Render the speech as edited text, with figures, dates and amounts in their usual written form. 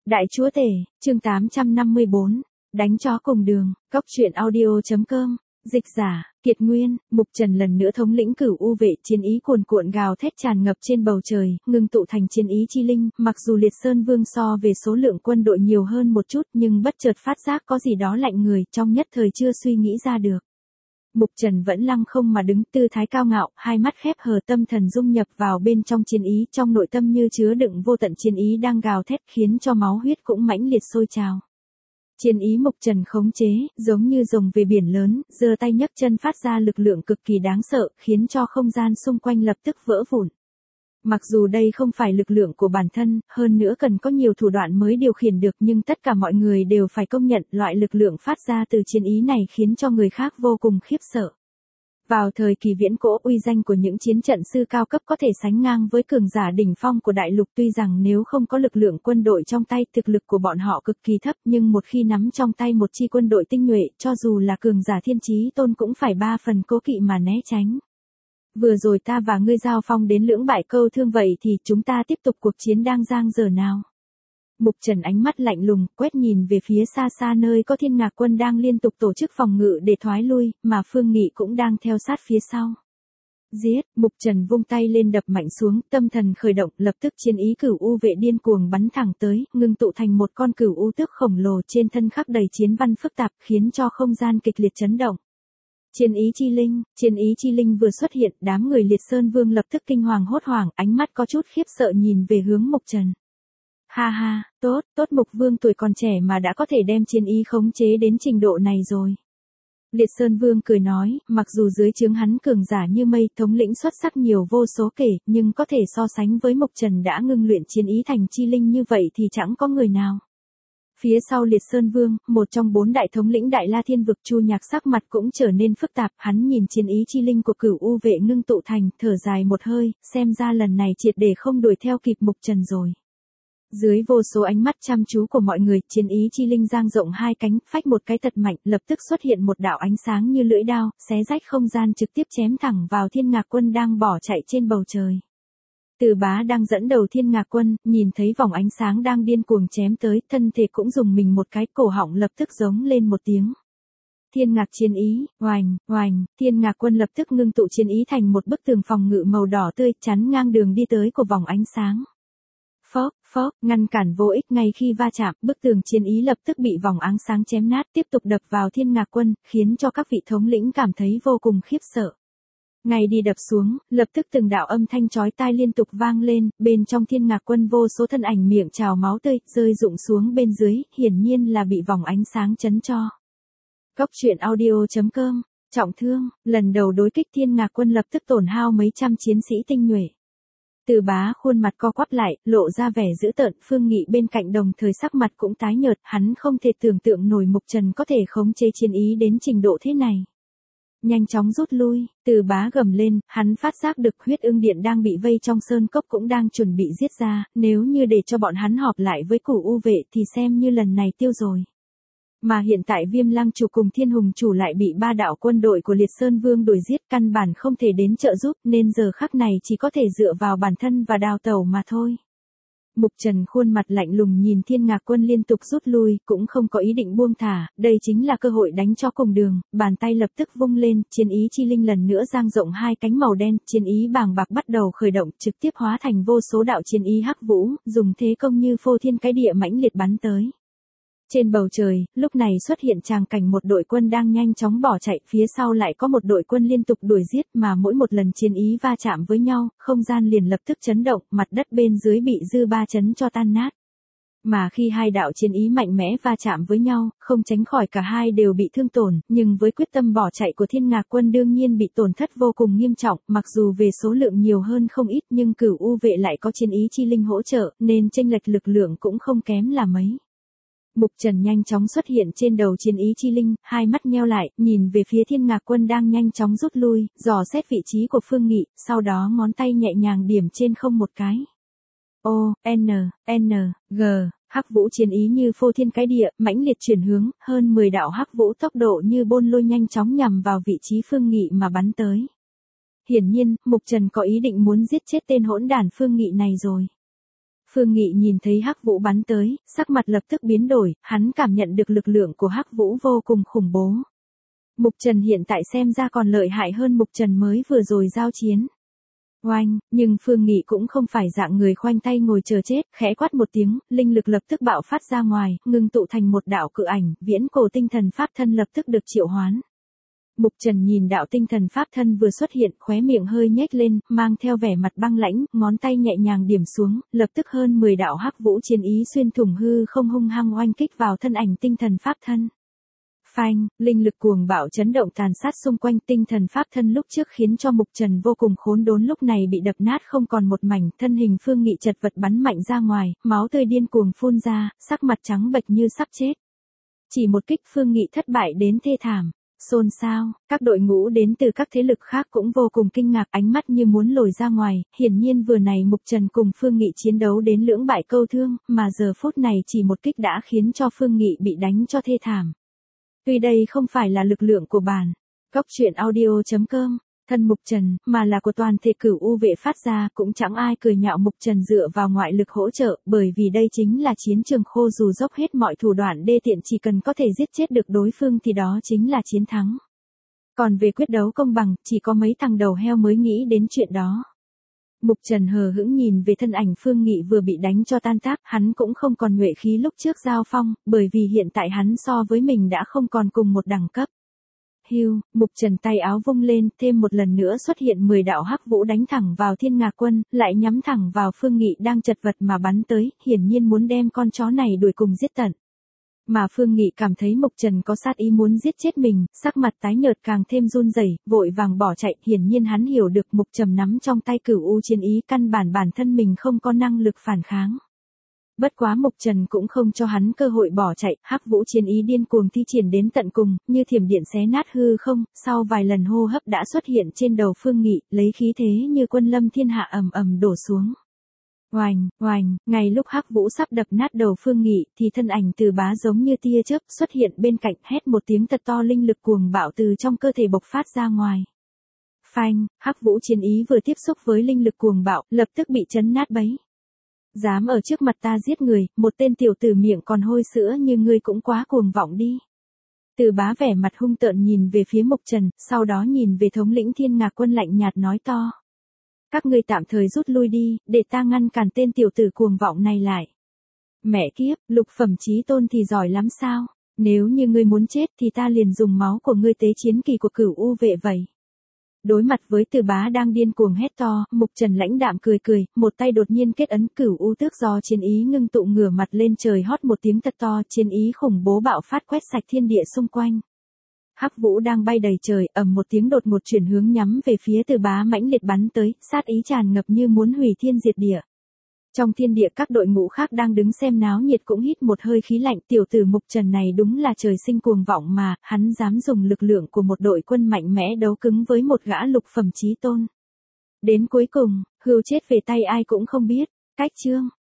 Đại chúa tể, chương 854, đánh chó cùng đường, Cóc truyện audio.com, dịch giả, Kiệt Nguyên, Mục Trần lần nữa thống lĩnh cửu u vệ chiến ý cuồn cuộn gào thét tràn ngập trên bầu trời, ngưng tụ thành chiến ý chi linh, mặc dù Liệt Sơn Vương so về số lượng quân đội nhiều hơn một chút nhưng bất chợt phát giác có gì đó lạnh người, trong nhất thời chưa suy nghĩ ra được. Mục Trần vẫn lăng không mà đứng, tư thái cao ngạo, hai mắt khép hờ, tâm thần dung nhập vào bên trong chiến ý, trong nội tâm như chứa đựng vô tận chiến ý đang gào thét khiến cho máu huyết cũng mãnh liệt sôi trào. Chiến ý Mục Trần khống chế, giống như rồng về biển lớn, giơ tay nhấc chân phát ra lực lượng cực kỳ đáng sợ, khiến cho không gian xung quanh lập tức vỡ vụn. Mặc dù đây không phải lực lượng của bản thân, hơn nữa cần có nhiều thủ đoạn mới điều khiển được, nhưng tất cả mọi người đều phải công nhận loại lực lượng phát ra từ chiến ý này khiến cho người khác vô cùng khiếp sợ. Vào thời kỳ viễn cổ, uy danh của những chiến trận sư cao cấp có thể sánh ngang với cường giả đỉnh phong của đại lục, tuy rằng nếu không có lực lượng quân đội trong tay, thực lực của bọn họ cực kỳ thấp, nhưng một khi nắm trong tay một chi quân đội tinh nhuệ, cho dù là cường giả thiên chí tôn cũng phải 3 phần cố kỵ mà né tránh. Vừa rồi ta và ngươi giao phong đến lưỡng bại câu thương, vậy thì chúng ta tiếp tục cuộc chiến đang dang dở nào. Mục Trần ánh mắt lạnh lùng, quét nhìn về phía xa xa nơi có Thiên Ngạc quân đang liên tục tổ chức phòng ngự để thoái lui, mà Phương Nghị cũng đang theo sát phía sau. Giết, Mục Trần vung tay lên đập mạnh xuống, tâm thần khởi động, lập tức chiến ý cửu u vệ điên cuồng bắn thẳng tới, ngưng tụ thành một con cửu u tước khổng lồ, trên thân khắc đầy chiến văn phức tạp, khiến cho không gian kịch liệt chấn động. Chiến ý chi linh vừa xuất hiện, đám người Liệt Sơn Vương lập tức kinh hoàng hốt hoảng, ánh mắt có chút khiếp sợ nhìn về hướng Mục Trần. Ha ha, tốt, Mục Vương tuổi còn trẻ mà đã có thể đem chiến ý khống chế đến trình độ này rồi. Liệt Sơn Vương cười nói, mặc dù dưới trướng hắn cường giả như mây, thống lĩnh xuất sắc nhiều vô số kể, nhưng có thể so sánh với Mục Trần đã ngưng luyện chiến ý thành chi linh như vậy thì chẳng có người nào. Phía sau Liệt Sơn Vương, một trong 4 đại thống lĩnh Đại La Thiên vực, Chu Nhạc sắc mặt cũng trở nên phức tạp, hắn nhìn chiến ý chi linh của cửu u vệ ngưng tụ thành, thở dài một hơi, xem ra lần này triệt để không đuổi theo kịp Mục Trần rồi. Dưới vô số ánh mắt chăm chú của mọi người, chiến ý chi linh dang rộng hai cánh, phách một cái thật mạnh, lập tức xuất hiện một đạo ánh sáng như lưỡi đao, xé rách không gian, trực tiếp chém thẳng vào Thiên Ngạc quân đang bỏ chạy trên bầu trời. Từ Bá đang dẫn đầu Thiên Ngạc quân, nhìn thấy vòng ánh sáng đang điên cuồng chém tới, thân thể cũng dùng mình một cái, cổ họng lập tức giống lên một tiếng. Thiên Ngạc chiến ý, oành, oành, Thiên Ngạc quân lập tức ngưng tụ chiến ý thành một bức tường phòng ngự màu đỏ tươi, chắn ngang đường đi tới của vòng ánh sáng. Phốc, ngăn cản vô ích, ngay khi va chạm, bức tường chiến ý lập tức bị vòng ánh sáng chém nát, tiếp tục đập vào Thiên Ngạc quân, khiến cho các vị thống lĩnh cảm thấy vô cùng khiếp sợ. Ngay đi đập xuống, lập tức từng đạo âm thanh chói tai liên tục vang lên, bên trong Thiên Ngạc quân vô số thân ảnh miệng trào máu tươi, rơi rụng xuống bên dưới, hiển nhiên là bị vòng ánh sáng chấn cho. Cóc truyện audio.com, trọng thương, lần đầu đối kích Thiên Ngạc quân lập tức tổn hao mấy trăm chiến sĩ tinh nhuệ. Từ Bá khuôn mặt co quắp lại, lộ ra vẻ dữ tợn, Phương Nghị bên cạnh đồng thời sắc mặt cũng tái nhợt, hắn không thể tưởng tượng nổi Mục Trần có thể khống chế chiến ý đến trình độ thế này. Nhanh chóng rút lui, Từ Bá gầm lên, hắn phát giác được huyết ưng điện đang bị vây trong sơn cốc cũng đang chuẩn bị giết ra, nếu như để cho bọn hắn họp lại với cửu u vệ thì xem như lần này tiêu rồi. Mà hiện tại Viêm Lăng chủ cùng Thiên Hùng chủ lại bị 3 đạo quân đội của Liệt Sơn Vương đuổi giết, căn bản không thể đến trợ giúp, nên giờ khắc này chỉ có thể dựa vào bản thân và đào tẩu mà thôi. Mục Trần khuôn mặt lạnh lùng nhìn Thiên Ngạc quân liên tục rút lui, cũng không có ý định buông thả, đây chính là cơ hội đánh cho cùng đường, bàn tay lập tức vung lên, chiến ý chi linh lần nữa dang rộng hai cánh màu đen, chiến ý bàng bạc bắt đầu khởi động, trực tiếp hóa thành vô số đạo chiến ý hắc vũ, dùng thế công như phô thiên cái địa mãnh liệt bắn tới. Trên bầu trời, lúc này xuất hiện tràng cảnh một đội quân đang nhanh chóng bỏ chạy, phía sau lại có một đội quân liên tục đuổi giết, mà mỗi một lần chiến ý va chạm với nhau, không gian liền lập tức chấn động, mặt đất bên dưới bị dư ba chấn cho tan nát. Mà khi hai đạo chiến ý mạnh mẽ va chạm với nhau, không tránh khỏi cả hai đều bị thương tổn, nhưng với quyết tâm bỏ chạy của Thiên Ngạc quân đương nhiên bị tổn thất vô cùng nghiêm trọng, mặc dù về số lượng nhiều hơn không ít nhưng cửu u vệ lại có chiến ý chi linh hỗ trợ, nên chênh lệch lực lượng cũng không kém là mấy. Mục Trần nhanh chóng xuất hiện trên đầu chiến ý chi linh, hai mắt nheo lại, nhìn về phía Thiên Ngạc quân đang nhanh chóng rút lui, dò xét vị trí của Phương Nghị, sau đó ngón tay nhẹ nhàng điểm trên không một cái. O, N, G, hắc vũ chiến ý như phô thiên cái địa, mãnh liệt chuyển hướng, hơn 10 đạo hắc vũ tốc độ như bôn lôi nhanh chóng nhằm vào vị trí Phương Nghị mà bắn tới. Hiển nhiên, Mục Trần có ý định muốn giết chết tên hỗn đản Phương Nghị này rồi. Phương Nghị nhìn thấy Hắc Vũ bắn tới, sắc mặt lập tức biến đổi, hắn cảm nhận được lực lượng của Hắc Vũ vô cùng khủng bố. Mục Trần hiện tại xem ra còn lợi hại hơn Mục Trần mới vừa rồi giao chiến. Oanh, nhưng Phương Nghị cũng không phải dạng người khoanh tay ngồi chờ chết, khẽ quát một tiếng, linh lực lập tức bạo phát ra ngoài, ngưng tụ thành một đạo cự ảnh, viễn cổ tinh thần pháp thân lập tức được triệu hoán. Mục Trần nhìn đạo tinh thần pháp thân vừa xuất hiện, khóe miệng hơi nhếch lên, mang theo vẻ mặt băng lãnh, ngón tay nhẹ nhàng điểm xuống, lập tức hơn 10 đạo hắc vũ chiến ý xuyên thủng hư không hung hăng oanh kích vào thân ảnh tinh thần pháp thân. Phanh, linh lực cuồng bạo chấn động tàn sát xung quanh tinh thần pháp thân lúc trước khiến cho Mục Trần vô cùng khốn đốn lúc này bị đập nát không còn một mảnh, thân hình Phương Nghị chật vật bắn mạnh ra ngoài, máu tươi điên cuồng phun ra, sắc mặt trắng bệch như sắp chết. Chỉ một kích Phương Nghị thất bại đến thê thảm. Xôn xao, các đội ngũ đến từ các thế lực khác cũng vô cùng kinh ngạc, ánh mắt như muốn lồi ra ngoài, hiển nhiên vừa này Mục Trần cùng Phương Nghị chiến đấu đến lưỡng bại câu thương, mà giờ phút này chỉ một kích đã khiến cho Phương Nghị bị đánh cho thê thảm. Tuy đây không phải là lực lượng của bản góc truyện audio.com, thân Mục Trần, mà là của toàn thể Cửu U vệ phát ra, cũng chẳng ai cười nhạo Mục Trần dựa vào ngoại lực hỗ trợ, bởi vì đây chính là chiến trường khô, dù dốc hết mọi thủ đoạn đê tiện chỉ cần có thể giết chết được đối phương thì đó chính là chiến thắng. Còn về quyết đấu công bằng, chỉ có mấy thằng đầu heo mới nghĩ đến chuyện đó. Mục Trần hờ hững nhìn về thân ảnh Phương Nghị vừa bị đánh cho tan tác, hắn cũng không còn nhuệ khí lúc trước giao phong, bởi vì hiện tại hắn so với mình đã không còn cùng một đẳng cấp. Hưu, Mục Trần tay áo vung lên, thêm một lần nữa xuất hiện 10 đạo hắc vũ đánh thẳng vào Thiên Ngạc Quân, lại nhắm thẳng vào Phương Nghị đang chật vật mà bắn tới, hiển nhiên muốn đem con chó này đuổi cùng giết tận. Mà Phương Nghị cảm thấy Mục Trần có sát ý muốn giết chết mình, sắc mặt tái nhợt càng thêm run rẩy, vội vàng bỏ chạy, hiển nhiên hắn hiểu được Mục Trần nắm trong tay Cửu U chiến ý, căn bản thân mình không có năng lực phản kháng. Bất quá Mục Trần cũng không cho hắn cơ hội bỏ chạy, hắc vũ chiến ý điên cuồng thi triển đến tận cùng, như thiểm điện xé nát hư không, sau vài lần hô hấp đã xuất hiện trên đầu Phương Nghị, lấy khí thế như quân lâm thiên hạ ầm ầm đổ xuống. Oành, oành, ngay lúc hắc vũ sắp đập nát đầu Phương Nghị, thì thân ảnh Từ Bá giống như tia chớp xuất hiện bên cạnh, hét một tiếng thật to, linh lực cuồng bạo từ trong cơ thể bộc phát ra ngoài. Phanh, hắc vũ chiến ý vừa tiếp xúc với linh lực cuồng bạo, lập tức bị chấn nát bấy. Dám ở trước mặt ta giết người, một tên tiểu tử miệng còn hôi sữa như ngươi cũng quá cuồng vọng đi. Từ Bá vẻ mặt hung tợn nhìn về phía Mục Trần, sau đó nhìn về thống lĩnh Thiên Ngạc Quân lạnh nhạt nói to. Các ngươi tạm thời rút lui đi, để ta ngăn cản tên tiểu tử cuồng vọng này lại. Mẹ kiếp, lục phẩm chí tôn thì giỏi lắm sao? Nếu như ngươi muốn chết thì ta liền dùng máu của ngươi tế chiến kỳ của Cửu U vệ vậy. Đối mặt với Từ Bá đang điên cuồng hét to, Mục Trần lãnh đạm cười cười, một tay đột nhiên kết ấn Cửu U tước do chiến ý ngưng tụ, ngửa mặt lên trời hót một tiếng thật to, chiến ý khủng bố bạo phát quét sạch thiên địa xung quanh. Hắc vũ đang bay đầy trời, ầm một tiếng đột ngột chuyển hướng nhắm về phía Từ Bá mãnh liệt bắn tới, sát ý tràn ngập như muốn hủy thiên diệt địa. Trong thiên địa các đội ngũ khác đang đứng xem náo nhiệt cũng hít một hơi khí lạnh, tiểu tử Mục Trần này đúng là trời sinh cuồng vọng mà, hắn dám dùng lực lượng của một đội quân mạnh mẽ đấu cứng với một gã lục phẩm chí tôn. Đến cuối cùng, hưu chết về tay ai cũng không biết. Cách chương